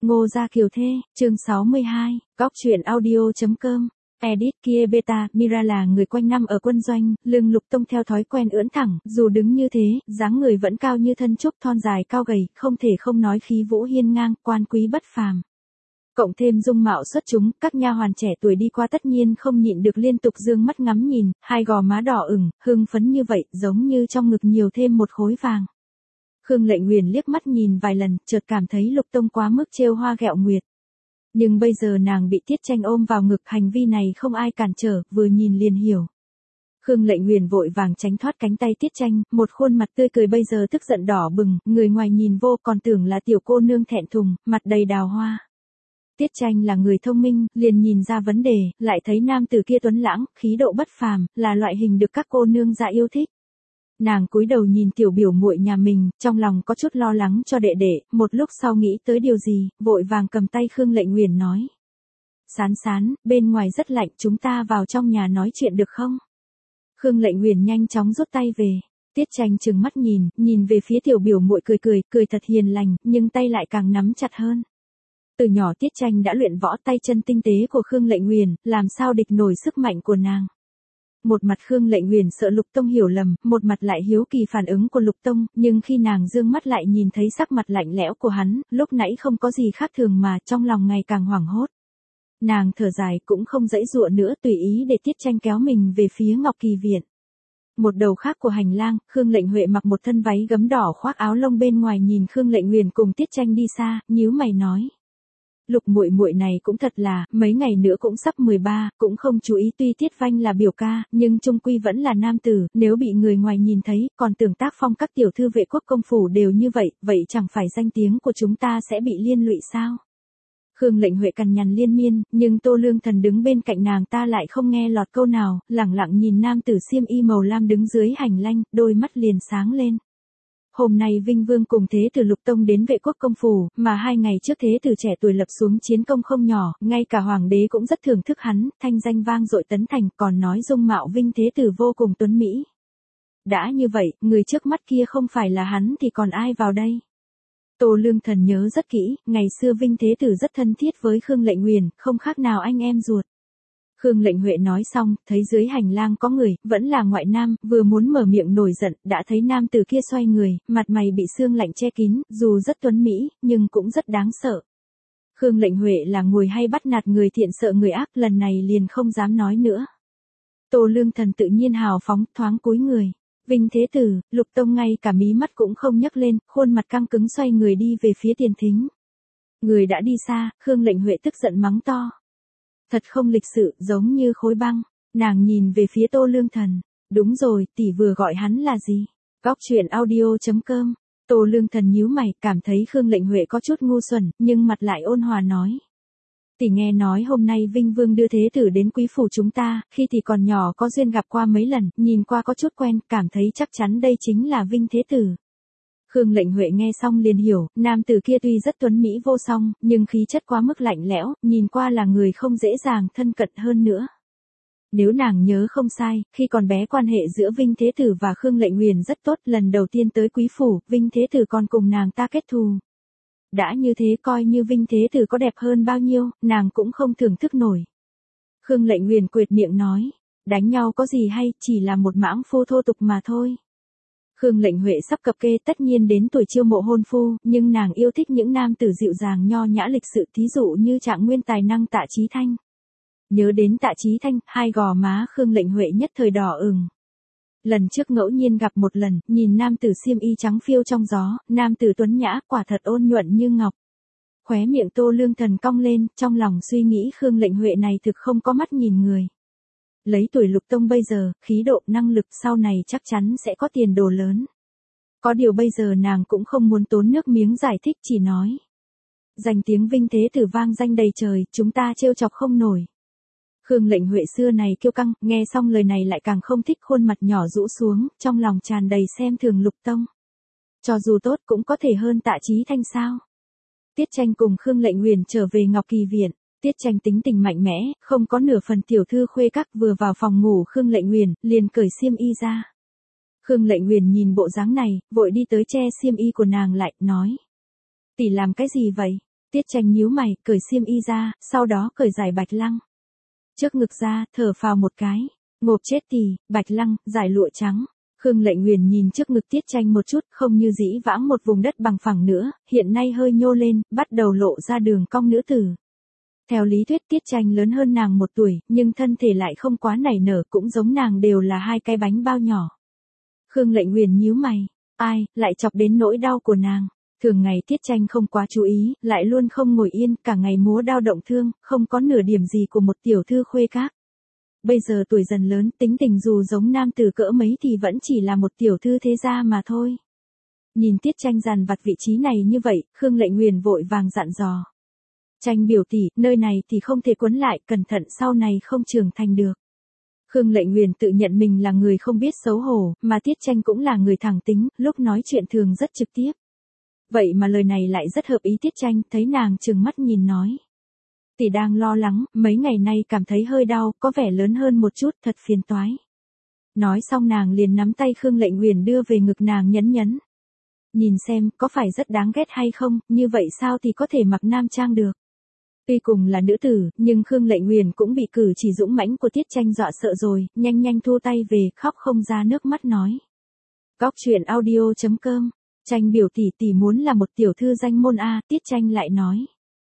Ngô Gia Kiều Thê, chương 62, Góc truyện audio.com. Edit kia beta, Mira là người quanh năm ở quân doanh, lưng Lục Tông theo thói quen ưỡn thẳng, dù đứng như thế, dáng người vẫn cao như thân trúc thon dài cao gầy, không thể không nói khí vũ hiên ngang, quan quý bất phàm. Cộng thêm dung mạo xuất chúng, các nha hoàn trẻ tuổi đi qua tất nhiên không nhịn được liên tục dương mắt ngắm nhìn, hai gò má đỏ ửng, hưng phấn như vậy, giống như trong ngực nhiều thêm một khối vàng. Khương Lệnh Uyển liếc mắt nhìn vài lần, chợt cảm thấy Lục Tông quá mức trêu hoa ghẹo nguyệt. Nhưng bây giờ nàng bị Tiết Tranh ôm vào ngực, hành vi này không ai cản trở, vừa nhìn liền hiểu. Khương Lệnh Uyển vội vàng tránh thoát cánh tay Tiết Tranh, một khuôn mặt tươi cười bây giờ tức giận đỏ bừng, người ngoài nhìn vô còn tưởng là tiểu cô nương thẹn thùng, mặt đầy đào hoa. Tiết Tranh là người thông minh, liền nhìn ra vấn đề, lại thấy nam tử kia tuấn lãng, khí độ bất phàm, là loại hình được các cô nương dạ yêu thích. Nàng cúi đầu nhìn tiểu biểu muội nhà mình, trong lòng có chút lo lắng cho đệ đệ, một lúc sau nghĩ tới điều gì, vội vàng cầm tay Khương Lệnh Uyển nói. Sán sán, bên ngoài rất lạnh, chúng ta vào trong nhà nói chuyện được không? Khương Lệnh Uyển nhanh chóng rút tay về. Tiết Tranh trừng mắt nhìn về phía tiểu biểu muội cười thật hiền lành, nhưng tay lại càng nắm chặt hơn. Từ nhỏ Tiết Tranh đã luyện võ, tay chân tinh tế của Khương Lệnh Uyển, làm sao địch nổi sức mạnh của nàng. Một mặt Khương Lệnh Uyển sợ Lục Tông hiểu lầm, một mặt lại hiếu kỳ phản ứng của Lục Tông, nhưng khi nàng dương mắt lại nhìn thấy sắc mặt lạnh lẽo của hắn, lúc nãy không có gì khác thường mà trong lòng ngày càng hoảng hốt. Nàng thở dài cũng không giãy giụa nữa, tùy ý để Tiết Tranh kéo mình về phía Ngọc Kỳ Viện. Một đầu khác của hành lang, Khương Lệnh Huệ mặc một thân váy gấm đỏ khoác áo lông bên ngoài nhìn Khương Lệnh Uyển cùng Tiết Tranh đi xa, nhíu mày nói. Lục muội muội này cũng thật là, mấy ngày nữa cũng sắp 13, cũng không chú ý, tuy Tiết Vanh là biểu ca, nhưng chung quy vẫn là nam tử, nếu bị người ngoài nhìn thấy, còn tưởng tác phong các tiểu thư vệ quốc công phủ đều như vậy, vậy chẳng phải danh tiếng của chúng ta sẽ bị liên lụy sao? Khương Lệnh Huệ cằn nhằn liên miên, nhưng Tô Lương Thần đứng bên cạnh nàng ta lại không nghe lọt câu nào, lẳng lặng nhìn nam tử xiêm y màu lam đứng dưới hành lang, đôi mắt liền sáng lên. Hôm nay Vinh Vương cùng Thế tử Lục Tông đến vệ quốc công phủ, mà 2 ngày trước Thế tử trẻ tuổi lập xuống chiến công không nhỏ, ngay cả Hoàng đế cũng rất thưởng thức hắn, thanh danh vang dội tấn thành, còn nói dung mạo Vinh Thế tử vô cùng tuấn mỹ. Đã như vậy, người trước mắt kia không phải là hắn thì còn ai vào đây? Tô Lương Thần nhớ rất kỹ, ngày xưa Vinh Thế tử rất thân thiết với Khương Lệnh Uyển, không khác nào anh em ruột. Khương Lệnh Huệ nói xong, thấy dưới hành lang có người, vẫn là ngoại nam, vừa muốn mở miệng nổi giận, đã thấy nam tử kia xoay người, mặt mày bị sương lạnh che kín, dù rất tuấn mỹ, nhưng cũng rất đáng sợ. Khương Lệnh Huệ là người hay bắt nạt người thiện sợ người ác, lần này liền không dám nói nữa. Tô Lương Thần tự nhiên hào phóng, thoáng cúi người. Vinh Thế tử, Lục Tông ngay cả mí mắt cũng không nhấc lên, khuôn mặt căng cứng xoay người đi về phía tiền thính. Người đã đi xa, Khương Lệnh Huệ tức giận mắng to. Thật không lịch sự, giống như khối băng. Nàng nhìn về phía Tô Lương Thần. Đúng rồi, tỷ vừa gọi hắn là gì? Góc truyện audio.com. Tô Lương Thần nhíu mày, cảm thấy Khương Lệnh Huệ có chút ngu xuẩn, nhưng mặt lại ôn hòa nói. Tỷ nghe nói hôm nay Vinh Vương đưa Thế tử đến quý phủ chúng ta, khi tỷ còn nhỏ có duyên gặp qua mấy lần, nhìn qua có chút quen, cảm thấy chắc chắn đây chính là Vinh Thế tử. Khương Lệnh Huệ nghe xong liền hiểu, nam tử kia tuy rất tuấn mỹ vô song, nhưng khí chất quá mức lạnh lẽo, nhìn qua là người không dễ dàng thân cận hơn nữa. Nếu nàng nhớ không sai, khi còn bé quan hệ giữa Vinh Thế tử và Khương Lệnh Uyển rất tốt, lần đầu tiên tới quý phủ, Vinh Thế tử còn cùng nàng ta kết thù. Đã như thế coi như Vinh Thế tử có đẹp hơn bao nhiêu, nàng cũng không thưởng thức nổi. Khương Lệnh Uyển quệt miệng nói, đánh nhau có gì hay, chỉ là một mãng phu thô tục mà thôi. Khương Lệnh Huệ sắp cập kê tất nhiên đến tuổi chiêu mộ hôn phu, nhưng nàng yêu thích những nam tử dịu dàng nho nhã lịch sự, thí dụ như Trạng Nguyên tài năng Tạ Chí Thanh. Nhớ đến Tạ Chí Thanh, hai gò má Khương Lệnh Huệ nhất thời đỏ ửng. Lần trước ngẫu nhiên gặp một lần, nhìn nam tử xiêm y trắng phiêu trong gió, nam tử tuấn nhã, quả thật ôn nhuận như ngọc. Khóe miệng Tô Lương Thần cong lên, trong lòng suy nghĩ Khương Lệnh Huệ này thực không có mắt nhìn người. Lấy tuổi Lục Tông bây giờ, khí độ, năng lực sau này chắc chắn sẽ có tiền đồ lớn. Có điều bây giờ nàng cũng không muốn tốn nước miếng giải thích, chỉ nói. Danh tiếng Vinh Thế tử vang danh đầy trời, chúng ta trêu chọc không nổi. Khương Lệnh Huệ xưa này kiêu căng, nghe xong lời này lại càng không thích, khuôn mặt nhỏ rũ xuống, trong lòng tràn đầy xem thường Lục Tông. Cho dù tốt cũng có thể hơn Tạ Chí Thanh sao. Tiết Tranh cùng Khương Lệnh Uyển trở về Ngọc Kỳ Viện. Tiết Tranh tính tình mạnh mẽ, không có nửa phần tiểu thư khuê các, vừa vào phòng ngủ Khương Lệnh Uyển, liền cởi xiêm y ra. Khương Lệnh Uyển nhìn bộ dáng này, vội đi tới che xiêm y của nàng lại, nói. Tỷ làm cái gì vậy? Tiết Tranh nhíu mày, cởi xiêm y ra, sau đó cởi giải Bạch Lăng. Trước ngực ra, thở phào một cái. Ngộp chết tì, Bạch Lăng, giải lụa trắng. Khương Lệnh Nguyền nhìn trước ngực Tiết Tranh một chút, không như dĩ vãng một vùng đất bằng phẳng nữa, hiện nay hơi nhô lên, bắt đầu lộ ra đường cong nữ tử. Theo lý thuyết Tiết Tranh lớn hơn nàng 1 tuổi, nhưng thân thể lại không quá nảy nở, cũng giống nàng đều là 2 cái bánh bao nhỏ. Khương Lệnh Nguyền nhíu mày, ai, lại chọc đến nỗi đau của nàng. Thường ngày Tiết Tranh không quá chú ý, lại luôn không ngồi yên, cả ngày múa đao động thương, không có nửa điểm gì của một tiểu thư khuê các. Bây giờ tuổi dần lớn, tính tình dù giống nam tử cỡ mấy thì vẫn chỉ là một tiểu thư thế gia mà thôi. Nhìn Tiết Tranh dằn vặt vị trí này như vậy, Khương Lệnh Nguyền vội vàng dặn dò. Tranh biểu tỷ, nơi này thì không thể quấn lại, cẩn thận sau này không trưởng thành được. Khương Lệnh Nguyền tự nhận mình là người không biết xấu hổ, mà Tiết Tranh cũng là người thẳng tính, lúc nói chuyện thường rất trực tiếp. Vậy mà lời này lại rất hợp ý Tiết Tranh, thấy nàng trừng mắt nhìn nói. Tỷ đang lo lắng, mấy ngày nay cảm thấy hơi đau, có vẻ lớn hơn một chút, thật phiền toái. Nói xong nàng liền nắm tay Khương Lệnh Nguyền đưa về ngực nàng nhấn nhấn. Nhìn xem, có phải rất đáng ghét hay không, như vậy sao thì có thể mặc nam trang được. Tuy cùng là nữ tử, nhưng Khương Lệnh Nguyền cũng bị cử chỉ dũng mãnh của Tiết Tranh dọa sợ rồi, nhanh nhanh thu tay về, khóc không ra nước mắt nói. Góc truyện audio.com, Tranh biểu tỷ muốn là một tiểu thư danh môn a, Tiết Tranh lại nói.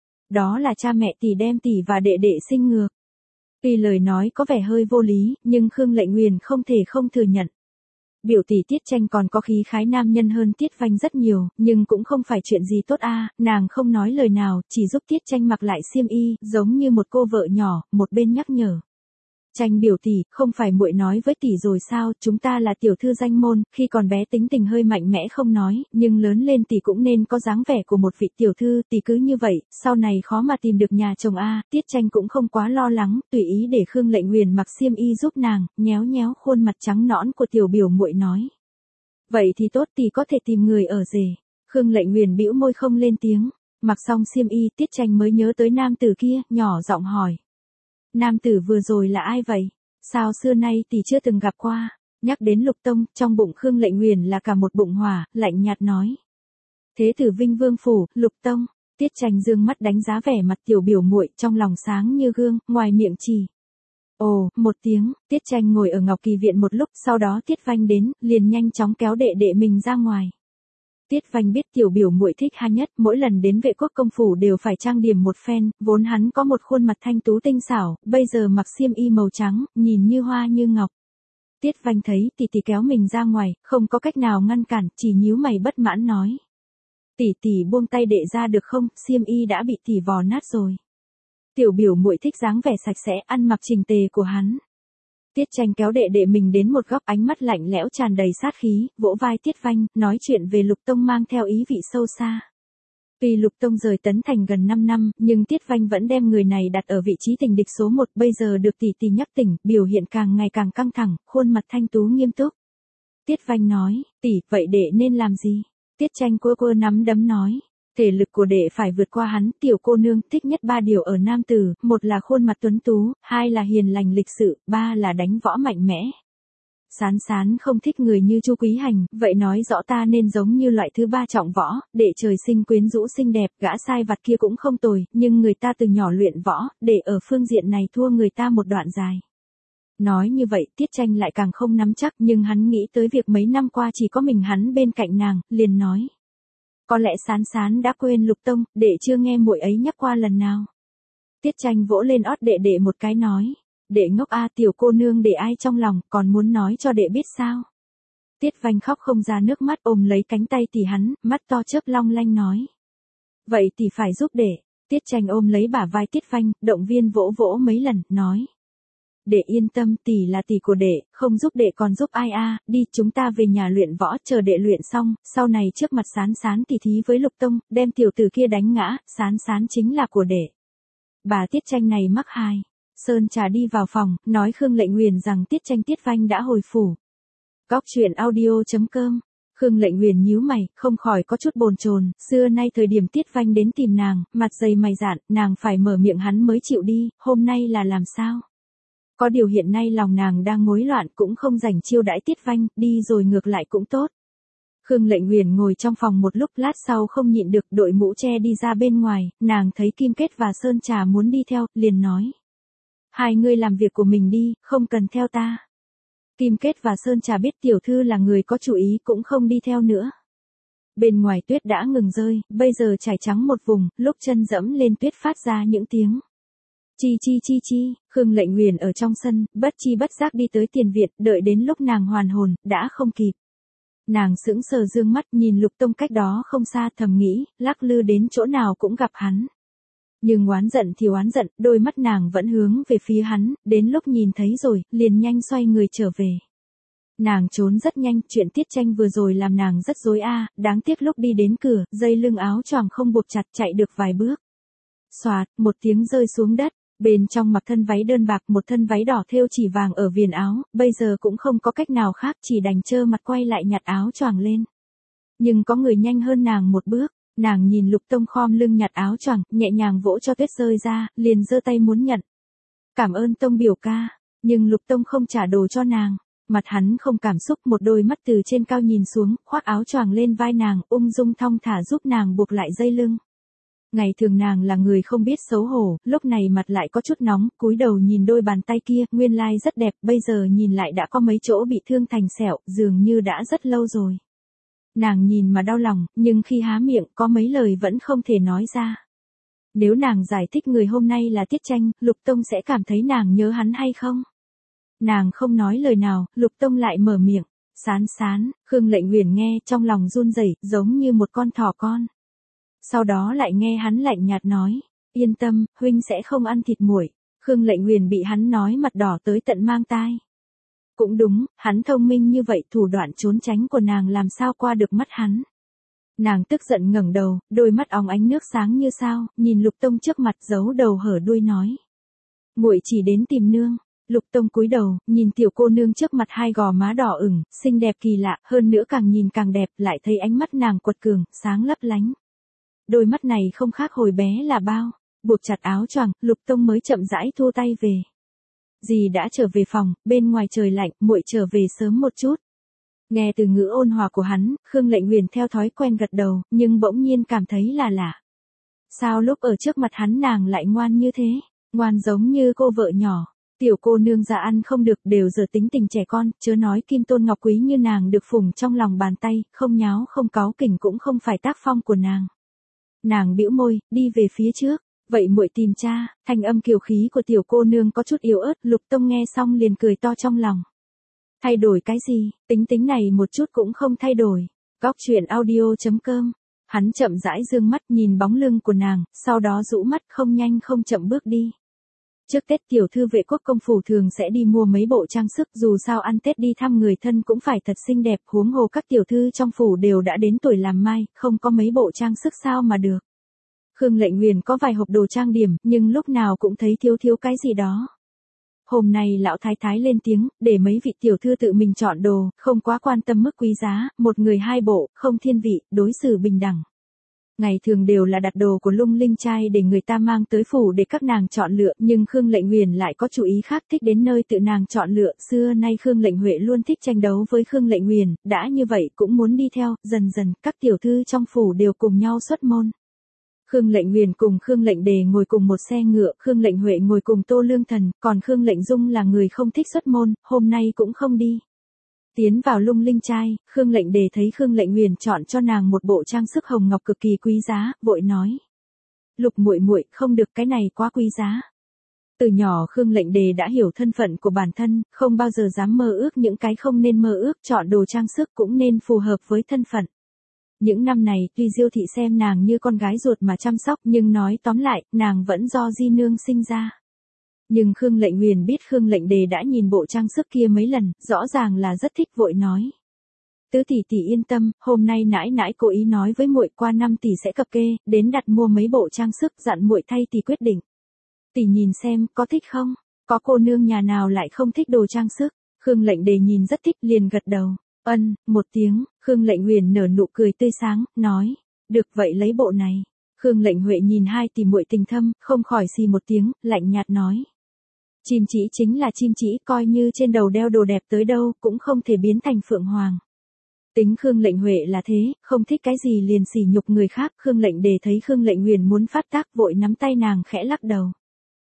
Đó là cha mẹ tỷ đem tỷ và đệ đệ sinh ngược. Tuy lời nói có vẻ hơi vô lý, nhưng Khương Lệnh Nguyền không thể không thừa nhận. Biểu tỷ Tiết Tranh còn có khí khái nam nhân hơn Tiết Vanh rất nhiều, nhưng cũng không phải chuyện gì tốt a, nàng không nói lời nào, chỉ giúp Tiết Tranh mặc lại xiêm y, giống như một cô vợ nhỏ, một bên nhắc nhở. Tranh biểu tỷ, không phải muội nói với tỷ rồi sao, chúng ta là tiểu thư danh môn, khi còn bé tính tình hơi mạnh mẽ không nói, nhưng lớn lên tỷ cũng nên có dáng vẻ của một vị tiểu thư, tỷ cứ như vậy, sau này khó mà tìm được nhà chồng a. Tiết Tranh cũng không quá lo lắng, tùy ý để Khương Lệnh Nguyền mặc xiêm y giúp nàng, nhéo nhéo khuôn mặt trắng nõn của tiểu biểu muội nói. Vậy thì tốt, tỷ có thể tìm người ở rể. Khương Lệnh Nguyền bĩu môi không lên tiếng, mặc xong xiêm y Tiết Tranh mới nhớ tới nam tử kia, nhỏ giọng hỏi. Nam tử vừa rồi là ai vậy? Sao xưa nay tỷ chưa từng gặp qua? Nhắc đến Lục Tông, trong bụng Khương Lệnh Nguyền là cả một bụng hỏa, lạnh nhạt nói. Thế tử Vinh Vương phủ, Lục Tông. Tiết Tranh dương mắt đánh giá vẻ mặt tiểu biểu muội, trong lòng sáng như gương, ngoài miệng chỉ. Ồ, một tiếng, Tiết Tranh ngồi ở Ngọc Kỳ viện một lúc, sau đó Tiết Vanh đến, liền nhanh chóng kéo đệ đệ mình ra ngoài. Tiết Vanh biết tiểu biểu muội thích hắn nhất, mỗi lần đến Vệ Quốc công phủ đều phải trang điểm một phen, vốn hắn có một khuôn mặt thanh tú tinh xảo, bây giờ mặc xiêm y màu trắng, nhìn như hoa như ngọc. Tiết Vanh thấy tỷ kéo mình ra ngoài, không có cách nào ngăn cản, chỉ nhíu mày bất mãn nói. Tỷ buông tay đệ ra được không, xiêm y đã bị tỷ vò nát rồi. Tiểu biểu muội thích dáng vẻ sạch sẽ, ăn mặc chỉnh tề của hắn. Tiết Tranh kéo đệ đệ mình đến một góc, ánh mắt lạnh lẽo tràn đầy sát khí, vỗ vai Tiết Vanh, nói chuyện về Lục Tông mang theo ý vị sâu xa. Tuy Lục Tông rời Tấn Thành gần 5 năm, nhưng Tiết Vanh vẫn đem người này đặt ở vị trí tình địch số 1, bây giờ được tỷ nhắc tỉnh, biểu hiện càng ngày càng căng thẳng, khuôn mặt thanh tú nghiêm túc. Tiết Vanh nói, tỷ, vậy đệ nên làm gì? Tiết Tranh quơ nắm đấm nói. Thể lực của đệ phải vượt qua hắn, tiểu cô nương thích nhất 3 điều ở nam tử, 1 là khuôn mặt tuấn tú, 2 là hiền lành lịch sự, 3 là đánh võ mạnh mẽ. Sán không thích người như Chu Quý Hành, vậy nói rõ ta nên giống như loại thứ 3 trọng võ, đệ trời sinh quyến rũ xinh đẹp, gã sai vặt kia cũng không tồi, nhưng người ta từ nhỏ luyện võ, để ở phương diện này thua người ta một đoạn dài. Nói như vậy, Tiết Tranh lại càng không nắm chắc, nhưng hắn nghĩ tới việc mấy năm qua chỉ có mình hắn bên cạnh nàng, liền nói. Có lẽ Sán đã quên Lục Tông, đệ chưa nghe muội ấy nhắc qua lần nào. Tiết Tranh vỗ lên ót đệ đệ một cái nói. Đệ ngốc a, tiểu cô nương để ai trong lòng, còn muốn nói cho đệ biết sao. Tiết Vanh khóc không ra nước mắt, ôm lấy cánh tay tỷ hắn, mắt to chớp long lanh nói. Vậy tỷ phải giúp đệ. Tiết Tranh ôm lấy bả vai Tiết Vanh, động viên vỗ mấy lần, nói. Đệ yên tâm, tỷ là tỷ của đệ, không giúp đệ còn giúp ai a, đi chúng ta về nhà luyện võ, chờ đệ luyện xong, sau này trước mặt Sán tỉ thí với Lục Tông, đem tiểu tử kia đánh ngã, Sán chính là của đệ. Bà Tiết Tranh này mắc hai. Sơn Trà đi vào phòng, nói Khương Lệnh Nguyền rằng Tiết Tranh Tiết Vanh đã hồi phủ. Góc truyện audio.com. Khương Lệnh Nguyền nhíu mày, không khỏi có chút bồn chồn, xưa nay thời điểm Tiết Vanh đến tìm nàng, mặt dày mày dạn, nàng phải mở miệng hắn mới chịu đi, hôm nay là làm sao? Có điều hiện nay lòng nàng đang rối loạn, cũng không rảnh chiêu đãi Tiết Vanh, đi rồi ngược lại cũng tốt. Khương Lệnh Uyển ngồi trong phòng một lúc, lát sau không nhịn được đội mũ che đi ra bên ngoài, nàng thấy Kim Kết và Sơn Trà muốn đi theo, liền nói. Hai người làm việc của mình đi, không cần theo ta. Kim Kết và Sơn Trà biết tiểu thư là người có chủ ý cũng không đi theo nữa. Bên ngoài tuyết đã ngừng rơi, bây giờ trải trắng một vùng, lúc chân dẫm lên tuyết phát ra những tiếng. Chi chi chi chi, Khương Lệnh Uyển ở trong sân, bất chi bất giác đi tới tiền viện, đợi đến lúc nàng hoàn hồn, đã không kịp. Nàng sững sờ dương mắt nhìn Lục Tông cách đó không xa, thầm nghĩ, lắc lư đến chỗ nào cũng gặp hắn. Nhưng oán giận thì oán giận, đôi mắt nàng vẫn hướng về phía hắn, đến lúc nhìn thấy rồi, liền nhanh xoay người trở về. Nàng trốn rất nhanh, chuyện Tiết Tranh vừa rồi làm nàng rất rối đáng tiếc lúc đi đến cửa, dây lưng áo choàng không buộc chặt, chạy được vài bước. Xoạt, một tiếng rơi xuống đất, bên trong mặc thân váy đơn bạc, một thân váy đỏ thêu chỉ vàng ở viền áo, bây giờ cũng không có cách nào khác, chỉ đành trơ mặt quay lại nhặt áo choàng lên. Nhưng có người nhanh hơn nàng một bước, nàng nhìn Lục Tông khom lưng nhặt áo choàng, nhẹ nhàng vỗ cho tuyết rơi ra, liền giơ tay muốn nhận. Cảm ơn Tông biểu ca, nhưng Lục Tông không trả đồ cho nàng. Mặt hắn không cảm xúc, một đôi mắt từ trên cao nhìn xuống, khoác áo choàng lên vai nàng, ung dung thong thả giúp nàng buộc lại dây lưng. Ngày thường nàng là người không biết xấu hổ, lúc này mặt lại có chút nóng, cúi đầu nhìn đôi bàn tay kia, nguyên lai rất đẹp, bây giờ nhìn lại đã có mấy chỗ bị thương thành sẹo, dường như đã rất lâu rồi. Nàng nhìn mà đau lòng, nhưng khi há miệng có mấy lời vẫn không thể nói ra. Nếu nàng giải thích người hôm nay là Tiết Tranh, Lục Tông sẽ cảm thấy nàng nhớ hắn hay không? Nàng không nói lời nào, Lục Tông lại mở miệng. Sán sán, Khương Lệnh Uyển nghe trong lòng run rẩy, giống như một con thỏ con. Sau đó lại nghe hắn lạnh nhạt nói, yên tâm, huynh sẽ không ăn thịt muội. Khương Lệnh Uyển bị hắn nói mặt đỏ tới tận mang tai. Cũng đúng, hắn thông minh như vậy, thủ đoạn trốn tránh của nàng làm sao qua được mắt hắn. Nàng tức giận ngẩng đầu, đôi mắt óng ánh nước sáng như sao, nhìn Lục Tông trước mặt, giấu đầu hở đuôi nói. Muội chỉ đến tìm nương. Lục Tông cúi đầu, nhìn tiểu cô nương trước mặt, hai gò má đỏ ửng, xinh đẹp kỳ lạ, hơn nữa càng nhìn càng đẹp, lại thấy ánh mắt nàng quật cường, sáng lấp lánh. Đôi mắt này không khác hồi bé là bao. Buộc chặt áo choàng, Lục Tông mới chậm rãi thu tay về. Dì đã trở về phòng, bên ngoài trời lạnh, muội trở về sớm một chút. Nghe từ ngữ ôn hòa của hắn, Khương Lệnh Uyển theo thói quen gật đầu, nhưng bỗng nhiên cảm thấy là lạ. Sao lúc ở trước mặt hắn nàng lại ngoan như thế, ngoan giống như cô vợ nhỏ. Tiểu cô nương già ăn không được, đều giờ tính tình trẻ con, chớ nói Kim Tôn Ngọc Quý như nàng được phủng trong lòng bàn tay, không nháo không cáu kỉnh cũng không phải tác phong của nàng. Nàng bĩu môi, đi về phía trước. Vậy muội tìm cha. Thanh âm kiều khí của tiểu cô nương có chút yếu ớt, Lục Tông nghe xong liền cười to trong lòng. Thay đổi cái gì, tính tính này một chút cũng không thay đổi. Góc truyện audio.com. Hắn chậm rãi dương mắt nhìn bóng lưng của nàng, sau đó rũ mắt không nhanh không chậm bước đi. Trước Tết tiểu thư Vệ Quốc công phủ thường sẽ đi mua mấy bộ trang sức, dù sao ăn Tết đi thăm người thân cũng phải thật xinh đẹp, huống hồ các tiểu thư trong phủ đều đã đến tuổi làm mai, không có mấy bộ trang sức sao mà được. Khương Lệnh Uyển có vài hộp đồ trang điểm, nhưng lúc nào cũng thấy thiếu cái gì đó. Hôm nay lão thái thái lên tiếng, để mấy vị tiểu thư tự mình chọn đồ, không quá quan tâm mức quý giá, một người hai bộ, không thiên vị, đối xử bình đẳng. Ngày thường đều là đặt đồ của Lung Linh trai để người ta mang tới phủ để các nàng chọn lựa, nhưng Khương Lệnh Uyển lại có chủ ý khác, thích đến nơi tự nàng chọn lựa. Xưa nay Khương Lệnh Huệ luôn thích tranh đấu với Khương Lệnh Uyển, đã như vậy cũng muốn đi theo, dần dần các tiểu thư trong phủ đều cùng nhau xuất môn. Khương Lệnh Uyển cùng Khương Lệnh Đề ngồi cùng một xe ngựa, Khương Lệnh Huệ ngồi cùng Tô Lương Thần, còn Khương Lệnh Dung là người không thích xuất môn, hôm nay cũng không đi. Tiến vào Lung Linh trai, Khương Lệnh Đề thấy Khương Lệnh Uyển chọn cho nàng một bộ trang sức hồng ngọc cực kỳ quý giá, vội nói: "Lục muội muội, không được, cái này quá quý giá." Từ nhỏ Khương Lệnh Đề đã hiểu thân phận của bản thân, không bao giờ dám mơ ước những cái không nên mơ ước, chọn đồ trang sức cũng nên phù hợp với thân phận. Những năm này, tuy Diêu thị xem nàng như con gái ruột mà chăm sóc, nhưng nói tóm lại, nàng vẫn do di nương sinh ra. Nhưng Khương Lệnh Uyển biết Khương Lệnh Đề đã nhìn bộ trang sức kia mấy lần, rõ ràng là rất thích, vội nói: "Tứ tỷ tỷ yên tâm, hôm nay nãi nãi cố ý nói với muội qua năm tỷ sẽ cập kê, đến đặt mua mấy bộ trang sức, dặn muội thay tỷ quyết định. Tỷ nhìn xem, có thích không? Có cô nương nhà nào lại không thích đồ trang sức?" Khương Lệnh Đề nhìn rất thích, liền gật đầu. Ân, một tiếng, Khương Lệnh Uyển nở nụ cười tươi sáng, nói: "Được vậy lấy bộ này." Khương Lệnh Huệ nhìn hai tỷ muội tình thâm, không khỏi xì một tiếng, lạnh nhạt nói: "Chim chỉ chính là chim chỉ, coi như trên đầu đeo đồ đẹp tới đâu, cũng không thể biến thành phượng hoàng." Tính Khương Lệnh Huệ là thế, không thích cái gì liền sỉ nhục người khác. Khương Lệnh Đề thấy Khương Lệnh Nguyền muốn phát tác vội nắm tay nàng khẽ lắc đầu.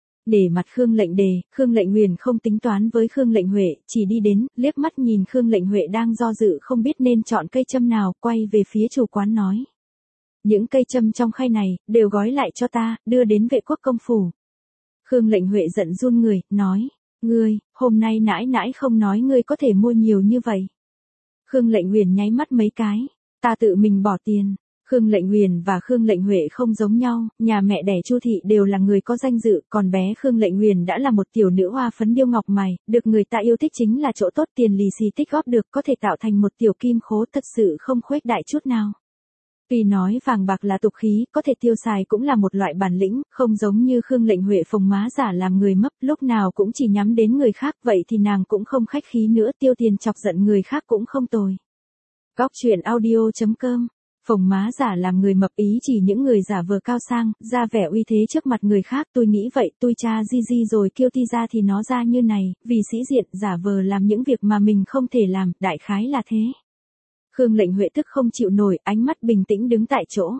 Để mặt Khương Lệnh Đề, Khương Lệnh Nguyền không tính toán với Khương Lệnh Huệ, chỉ đi đến, liếc mắt nhìn Khương Lệnh Huệ đang do dự không biết nên chọn cây châm nào, quay về phía chủ quán nói. Những cây châm trong khay này, đều gói lại cho ta, đưa đến Vệ Quốc công phủ. Khương Lệnh Huệ giận run người, nói, ngươi, hôm nay nãi nãi không nói ngươi có thể mua nhiều như vậy. Khương Lệnh Nguyền nháy mắt mấy cái, ta tự mình bỏ tiền. Khương Lệnh Nguyền và Khương Lệnh Huệ không giống nhau, nhà mẹ đẻ Chu thị đều là người có danh dự, còn bé Khương Lệnh Nguyền đã là một tiểu nữ hoa phấn điêu ngọc mày, được người ta yêu thích chính là chỗ tốt, tiền lì xì tích góp được có thể tạo thành một tiểu kim khố, thật sự không khuếch đại chút nào. Tuy nói vàng bạc là tục khí, có thể tiêu xài cũng là một loại bản lĩnh, không giống như Khương Lệnh Huệ phồng má giả làm người mấp, lúc nào cũng chỉ nhắm đến người khác, vậy thì nàng cũng không khách khí nữa, tiêu tiền chọc giận người khác cũng không tồi. Góc truyện audio.com. Phồng má giả làm người mập ý chỉ những người giả vờ cao sang, ra vẻ uy thế trước mặt người khác. Tôi nghĩ vậy, tôi cha di rồi kêu ti ra thì nó ra như này, vì sĩ diện giả vờ làm những việc mà mình không thể làm, đại khái là thế. Khương Lệnh Huệ tức không chịu nổi, ánh mắt bình tĩnh đứng tại chỗ.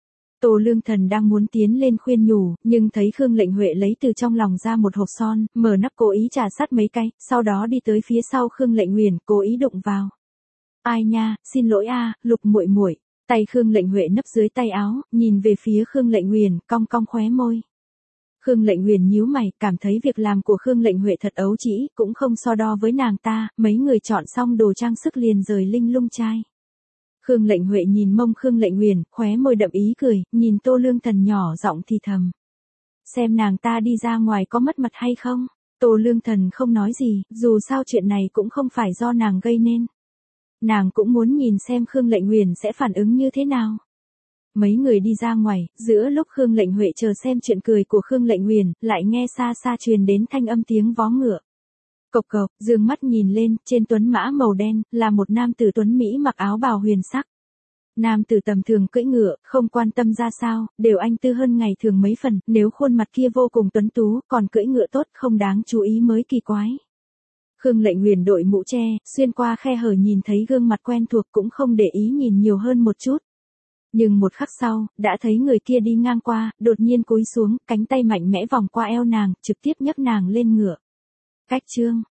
Tô Lương Thần đang muốn tiến lên khuyên nhủ, nhưng thấy Khương Lệnh Huệ lấy từ trong lòng ra một hộp son, mở nắp cố ý trà sát mấy cái, sau đó đi tới phía sau Khương Lệnh Nguyền, cố ý đụng vào. Ai nha, xin lỗi a, Lục muội muội. Tay Khương Lệnh Huệ nấp dưới tay áo, nhìn về phía Khương Lệnh Nguyền, cong cong khóe môi. Khương Lệnh Nguyền nhíu mày, cảm thấy việc làm của Khương Lệnh Huệ thật ấu trĩ, cũng không so đo với nàng ta, mấy người chọn xong đồ trang sức liền rời linh lung trai. Khương Lệnh Huệ nhìn mông Khương Lệnh Nguyền, khóe môi đậm ý cười, nhìn Tô Lương Thần nhỏ giọng thì thầm. Xem nàng ta đi ra ngoài có mất mặt hay không? Tô Lương Thần không nói gì, dù sao chuyện này cũng không phải do nàng gây nên. Nàng cũng muốn nhìn xem Khương Lệnh Nguyền sẽ phản ứng như thế nào. Mấy người đi ra ngoài, giữa lúc Khương Lệnh Huệ chờ xem chuyện cười của Khương Lệnh Nguyền, lại nghe xa xa truyền đến thanh âm tiếng vó ngựa. Cộc cộc, dương mắt nhìn lên, trên tuấn mã màu đen, là một nam tử tuấn Mỹ mặc áo bào huyền sắc. Nam tử tầm thường cưỡi ngựa, không quan tâm ra sao, đều anh tư hơn ngày thường mấy phần, nếu khuôn mặt kia vô cùng tuấn tú, còn cưỡi ngựa tốt không đáng chú ý mới kỳ quái. Khương Lệnh Nguyền đội mũ che, xuyên qua khe hở nhìn thấy gương mặt quen thuộc cũng không để ý nhìn nhiều hơn một chút. Nhưng một khắc sau, đã thấy người kia đi ngang qua, đột nhiên cúi xuống, cánh tay mạnh mẽ vòng qua eo nàng, trực tiếp nhấc nàng lên ngựa. Cách chương